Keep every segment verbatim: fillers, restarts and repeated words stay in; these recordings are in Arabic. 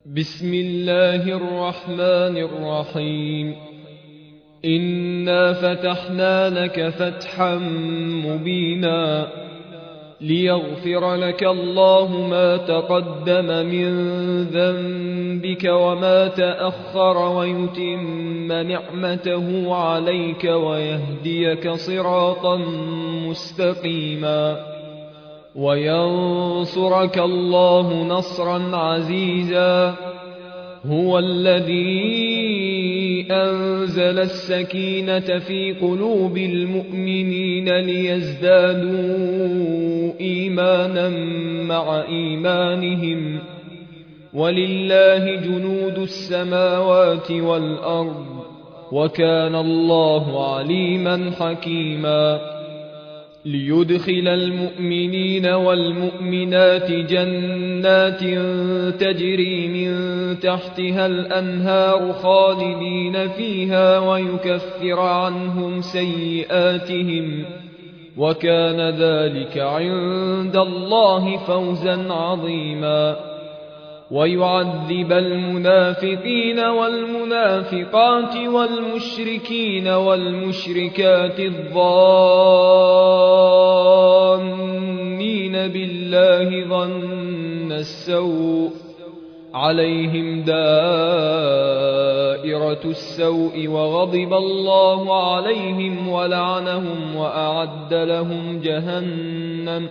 بسم الله الرحمن الرحيم. إنا فتحنا لك فتحا مبينا ليغفر لك الله ما تقدم من ذنبك وما تأخر ويتم نعمته عليك ويهديك صراطا مستقيما وينصرك الله نصرا عزيزا. هو الذي أنزل السكينة في قلوب المؤمنين ليزدادوا إيمانا مع إيمانهم ولله جنود السماوات والأرض وكان الله عليما حكيما. ليدخل المؤمنين والمؤمنات جنات تجري من تحتها الأنهار خالدين فيها ويكفر عنهم سيئاتهم وكان ذلك عند الله فوزا عظيما. ويعذب المنافقين والمنافقات والمشركين والمشركات الظانين بالله ظن السوء عليهم دائرة السوء وغضب الله عليهم ولعنهم وأعد لهم جهنم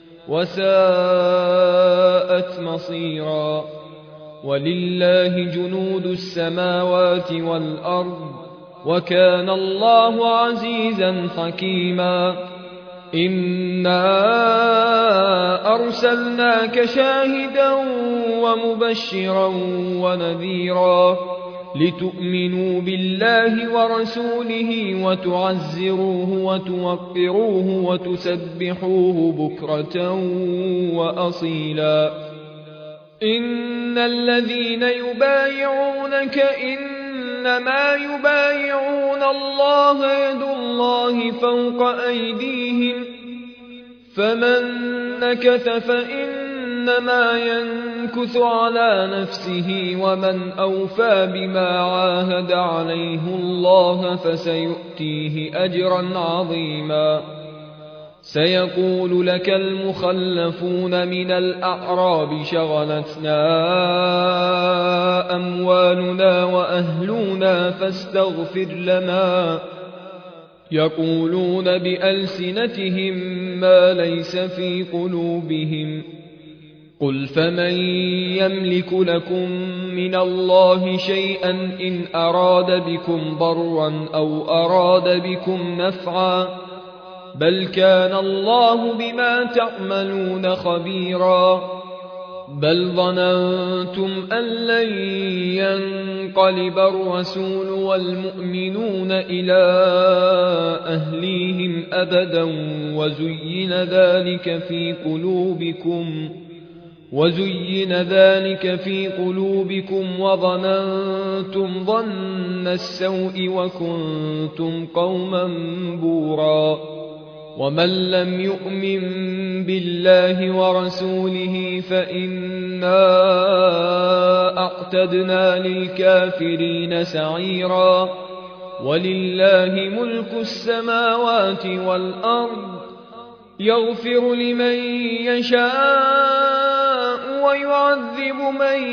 وساءت مصيرا. ولله جنود السماوات والأرض وكان الله عزيزا حكيما. إنا أرسلناك شاهدا ومبشرا ونذيرا لتؤمنوا بالله ورسوله وتعزروه وتوقروه وتسبحوه بكرة وأصيلا. إن الذين يبايعونك إنما يبايعون الله يد الله فوق أيديهم فمن نكث فإنما ينكث على نفسه ومن أوفى بما عاهد عليه الله فسيؤتيه أجرا عظيما. سيقول لك المخلفون من الأعراب شغلتنا أموالنا وأهلنا فاستغفر لنا يقولون بألسنتهم ما ليس في قلوبهم قل فمن يملك لكم من الله شيئا إن أراد بكم ضرا أو أراد بكم نفعا بل كان الله بما تعملون خبيرا. بل ظننتم أن لن ينقلب الرسول والمؤمنون إلى أهليهم أبدا وزين ذلك في قلوبكم وزين ذلك في قلوبكم وظننتم ظن السوء وكنتم قوما بورا. ومن لم يؤمن بالله ورسوله فإنا أعتدنا للكافرين سعيرا. ولله ملك السماوات والأرض يغفر لمن يشاء ويعذب من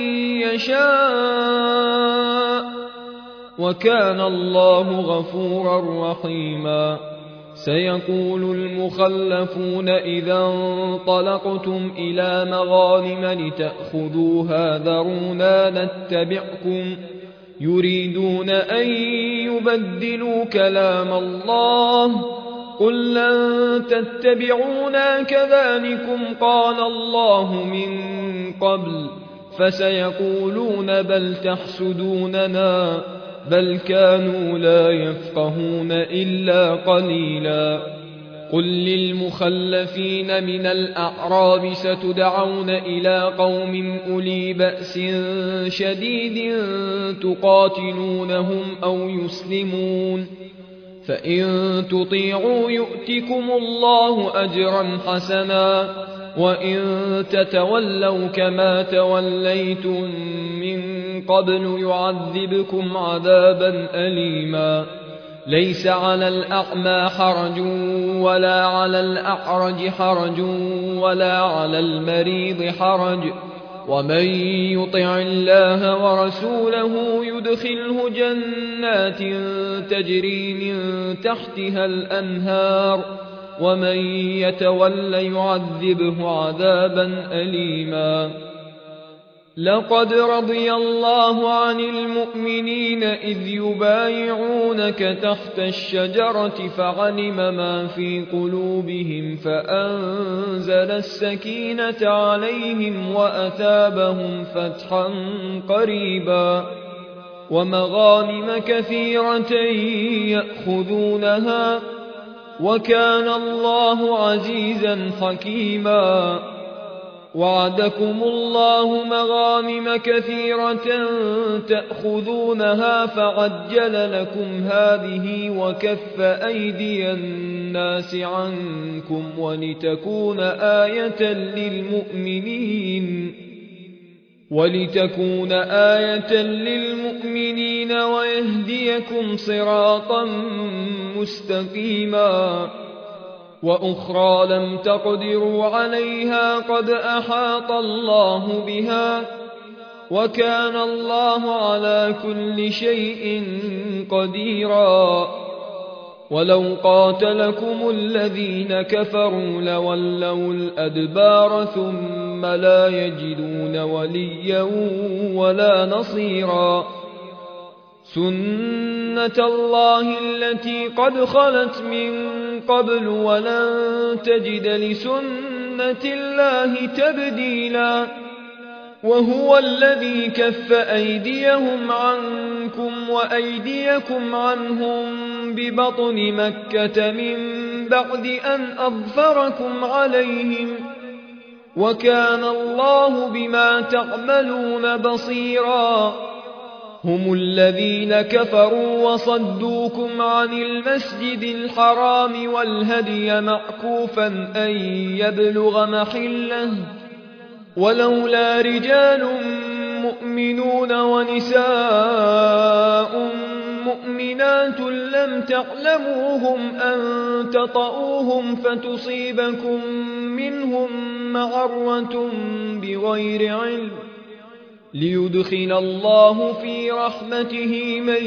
يشاء وكان الله غفورا رحيما. سيقول المخلفون إذا انطلقتم إلى مغانم لتأخذوها ذرونا نتبعكم يريدون أن يبدلوا كلام الله قل لن تتبعونا كذلكم قال الله من قبل فسيقولون بل تحسدوننا بل كانوا لا يفقهون إلا قليلا. قل للمخلفين من الأعراب ستدعون إلى قوم أولي بأس شديد تقاتلونهم أو يسلمون فإن تطيعوا يؤتكم الله أجرا حسنا وإن تتولوا كما توليتم من قبل يعذبكم عذابا أليما ليس على الأعمى حرج ولا على الأعرج حرج ولا على المريض حرج ومن يطع الله ورسوله يدخله جنات تجري من تحتها الأنهار ومن يتول يعذبه عذابا أليما لقد رضي الله عن المؤمنين إذ يبايعونك تحت الشجرة فعلم ما في قلوبهم فأنزل السكينة عليهم وأثابهم فتحا قريبا ومغانم كثيرة يأخذونها وكان الله عزيزا حكيما وعدكم الله مغانم كثيرة تأخذونها فعجل لكم هذه وكف أيدي الناس عنكم ولتكون آية للمؤمنين ولتكون آية للمؤمنين ويهديكم صراطا مستقيما وأخرى لم تقدروا عليها قد أحاط الله بها وكان الله على كل شيء قديرا ولو قاتلكم الذين كفروا لولوا الأدبار ثم لا يجدون وليا ولا نصيرا سنة الله التي قد خلت من قبل ولن تجد لسنة الله تبديلا وهو الذي كف أيديهم عنكم وأيديكم عنهم ببطن مكة من بعد أن أظفركم عليهم وكان الله بما تعملون بصيرا هم الذين كفروا وصدوكم عن المسجد الحرام والهدي معكوفا أن يبلغ محله ولولا رجال مؤمنون ونساء مؤمنات لم تعلموهم أن تطؤوهم فتصيبكم منهم معرة بغير علم ليدخل الله في رحمته من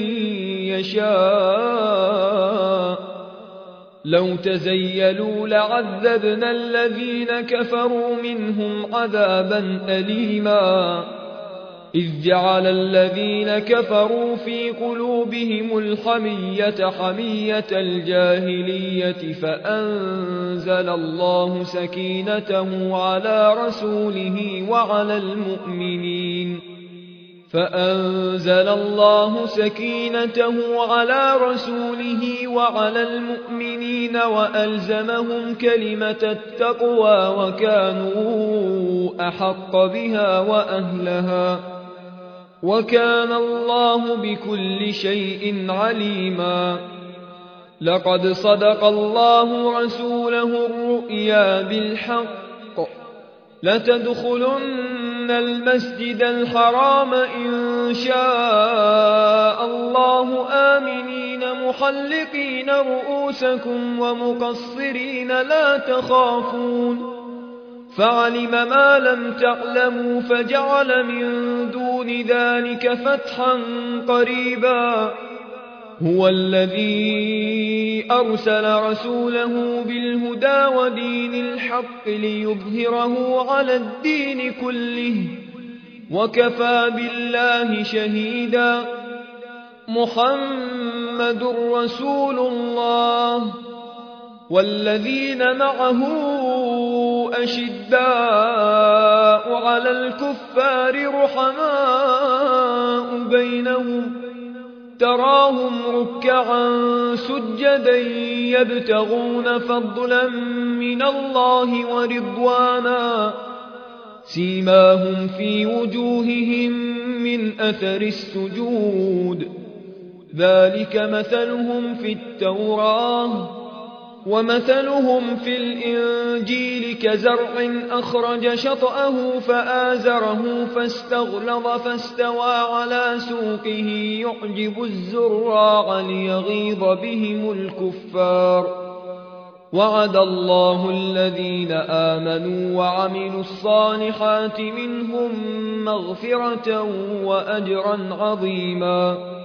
يشاء لو تزيلوا لعذبنا الذين كفروا منهم عذابا أليما إذ جعل الذين كفروا في قلوبهم الحمية حمية الجاهلية فأنزل الله سكينته على رسوله وعلى المؤمنين فأنزل الله سكينته على رسوله وعلى المؤمنين وألزمهم كلمة التقوى وكانوا أحق بها وأهلها وكان الله بكل شيء عليما لقد صدق الله رسوله الرؤيا بالحق لتدخلن المسجد الحرام إن شاء الله آمنين محلقين رؤوسكم ومقصرين لا تخافون فعلم ما لم تعلموا فجعل من دون ذلك فتحا قريبا هو الذي أرسل رسوله بالهدى ودين الحق ليظهره على الدين كله وكفى بالله شهيدا محمد رسول الله والذين معه أشداء على الكفار رحماء بينهم تراهم ركعا سجدا يبتغون فضلا من الله ورضوانا سيماهم في وجوههم من أثر السجود ذلك مثلهم في التوراة ومثلهم في الإنجيل كزرع أخرج شطأه فآزره فاستغلظ فاستوى على سوقه يعجب الزراع ليغيظ بهم الكفار وعد الله الذين آمنوا وعملوا الصالحات منهم مغفرة وأجرا عظيما